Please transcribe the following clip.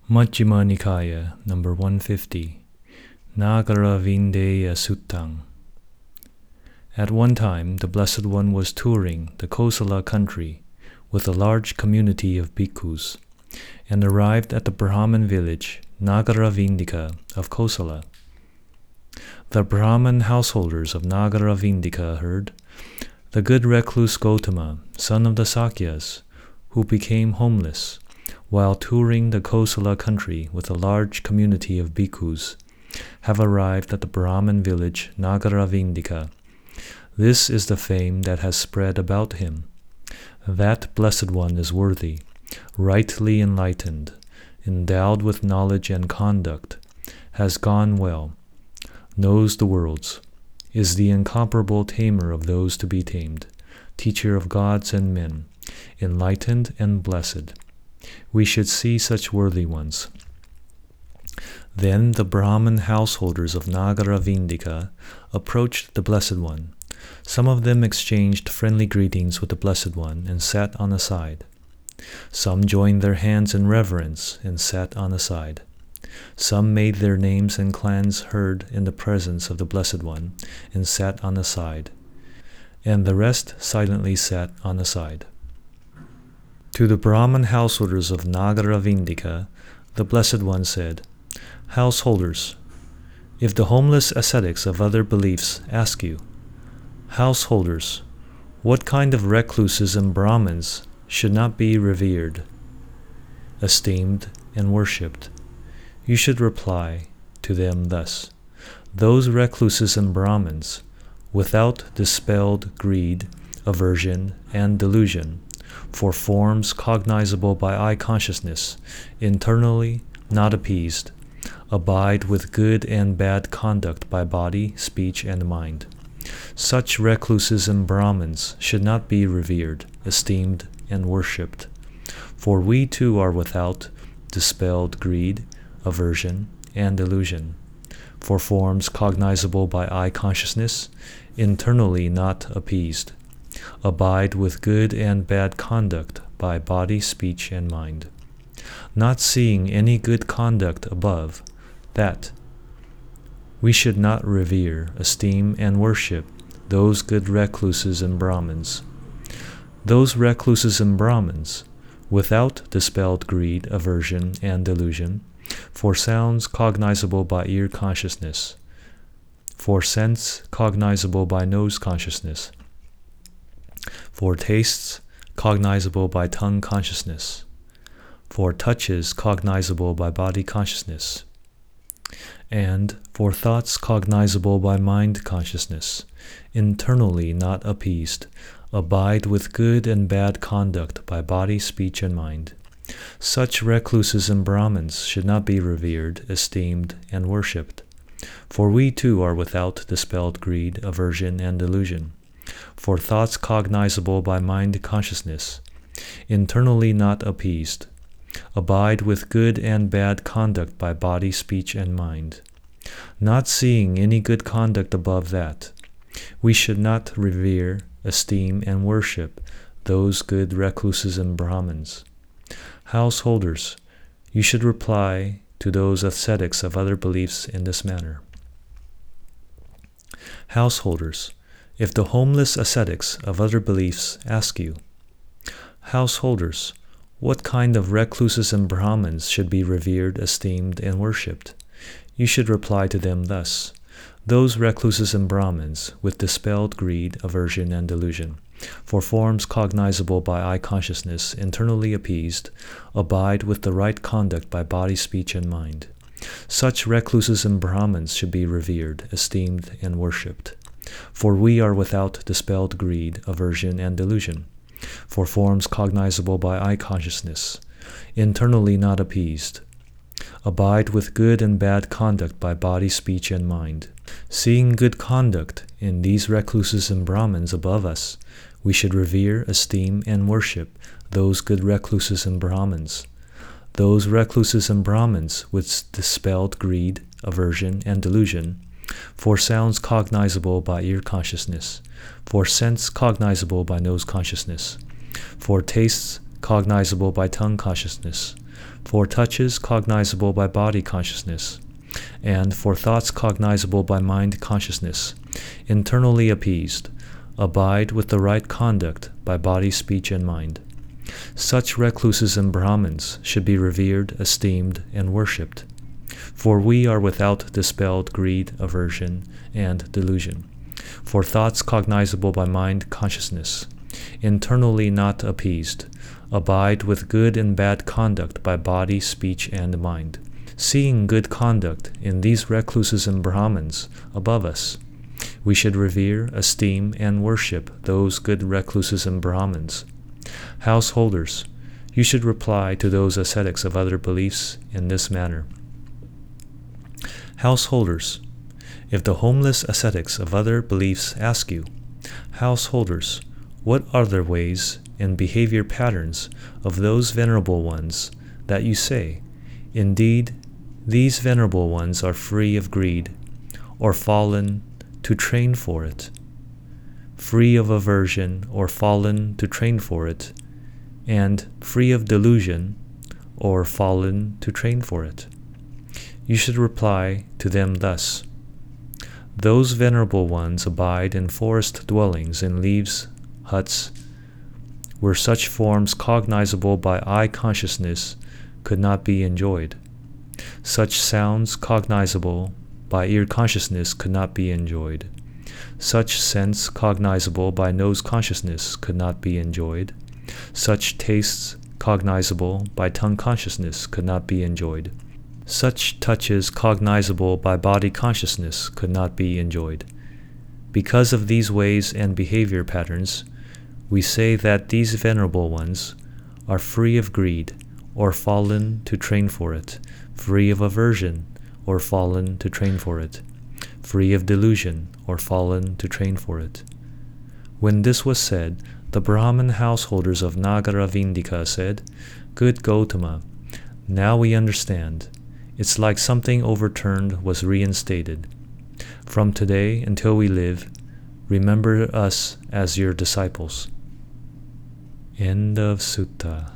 Majjhima Nikaya, number 150, Nagara Vindeya Suttang. At one time, the Blessed One was touring the Kosala country with a large community of bhikkhus, and arrived at the Brahman village, Nagara Vindika of Kosala. The Brahman householders of Nagara Vindika heard, the good recluse Gotama, son of the Sakyas, who became homeless, while touring the Kosala country with a large community of bhikkhus, have arrived at the Brahman village Nagara Vindika. This is the fame that has spread about him. That Blessed One is worthy, rightly enlightened, endowed with knowledge and conduct, has gone well, knows the worlds, is the incomparable tamer of those to be tamed, teacher of gods and men, enlightened and blessed. We should see such worthy ones. Then the Brahman householders of Nagara Vindika approached the Blessed One. Some of them exchanged friendly greetings with the Blessed One and sat on a side. Some joined their hands in reverence and sat on a side. Some made their names and clans heard in the presence of the Blessed One and sat on a side, and the rest silently sat on a side. To the Brahman householders of Nagara Vindika, the Blessed One said, Householders, if the homeless ascetics of other beliefs ask you, Householders, what kind of recluses and Brahmins should not be revered, esteemed, and worshipped, you should reply to them thus, those recluses and Brahmins, without dispelled greed, aversion, and delusion, for forms cognizable by eye consciousness, internally not appeased, abide with good and bad conduct by body, speech, and mind. Such recluses and Brahmins should not be revered, esteemed, and worshipped, for we too are without dispelled greed, aversion, and delusion, for forms cognizable by eye consciousness, internally not appeased, abide with good and bad conduct by body, speech, and mind. Not seeing any good conduct above that, we should not revere, esteem, and worship those good recluses and Brahmins. Those recluses and Brahmins, without dispelled greed, aversion, and delusion, for sounds cognizable by ear consciousness, for sense cognizable by nose consciousness, for tastes cognizable by tongue consciousness, for touches cognizable by body consciousness, and for thoughts cognizable by mind consciousness, internally not appeased, abide with good and bad conduct by body, speech, and mind. Such recluses and Brahmins should not be revered, esteemed, and worshipped, for we too are without dispelled greed, aversion, and delusion, for thoughts cognizable by mind consciousness, internally not appeased, abide with good and bad conduct by body, speech, and mind. Not seeing any good conduct above that, we should not revere, esteem, and worship those good recluses and Brahmins. Householders, you should reply to those ascetics of other beliefs in this manner. Householders, if the homeless ascetics of other beliefs ask you, Householders, what kind of recluses and Brahmins should be revered, esteemed, and worshipped, you should reply to them thus, those recluses and Brahmins with dispelled greed, aversion, and delusion, for forms cognizable by eye consciousness, internally appeased, abide with the right conduct by body, speech, and mind. Such recluses and Brahmins should be revered, esteemed, and worshipped, for we are without dispelled greed, aversion, and delusion, for forms cognizable by eye consciousness, internally not appeased, abide with good and bad conduct by body, speech, and mind. Seeing good conduct in these recluses and Brahmins above us, we should revere, esteem, and worship those good recluses and Brahmins. Those recluses and Brahmins with dispelled greed, aversion, and delusion, for sounds cognizable by ear consciousness, for sense cognizable by nose consciousness, for tastes cognizable by tongue consciousness, for touches cognizable by body consciousness, and for thoughts cognizable by mind consciousness, internally appeased, abide with the right conduct by body, speech, and mind. Such recluses and Brahmins should be revered, esteemed, and worshipped. For we are without dispelled greed, aversion, and delusion. For thoughts cognizable by mind consciousness, internally not appeased, abide with good and bad conduct by body, speech, and mind. Seeing good conduct in these recluses and Brahmins above us, we should revere, esteem, and worship those good recluses and Brahmins. Householders, you should reply to those ascetics of other beliefs in this manner. Householders, if the homeless ascetics of other beliefs ask you, Householders, what are the ways and behavior patterns of those venerable ones that you say, indeed, these venerable ones are free of greed, or fallen to train for it, free of aversion, or fallen to train for it, and free of delusion, or fallen to train for it? You should reply to them thus: those venerable ones abide in forest dwellings, in leaves, huts, where such forms cognizable by eye consciousness could not be enjoyed. Such sounds cognizable by ear consciousness could not be enjoyed. Such sense cognizable by nose consciousness could not be enjoyed. Such tastes cognizable by tongue consciousness could not be enjoyed. Such touches cognizable by body consciousness could not be enjoyed. Because of these ways and behavior patterns, we say that these venerable ones are free of greed, or fallen to train for it, free of aversion, or fallen to train for it, free of delusion, or fallen to train for it. When this was said, the Brahmin householders of Nagara Vindika said, Good Gautama, now we understand. It's like something overturned was reinstated. From today until we live, remember us as your disciples. End of Sutta.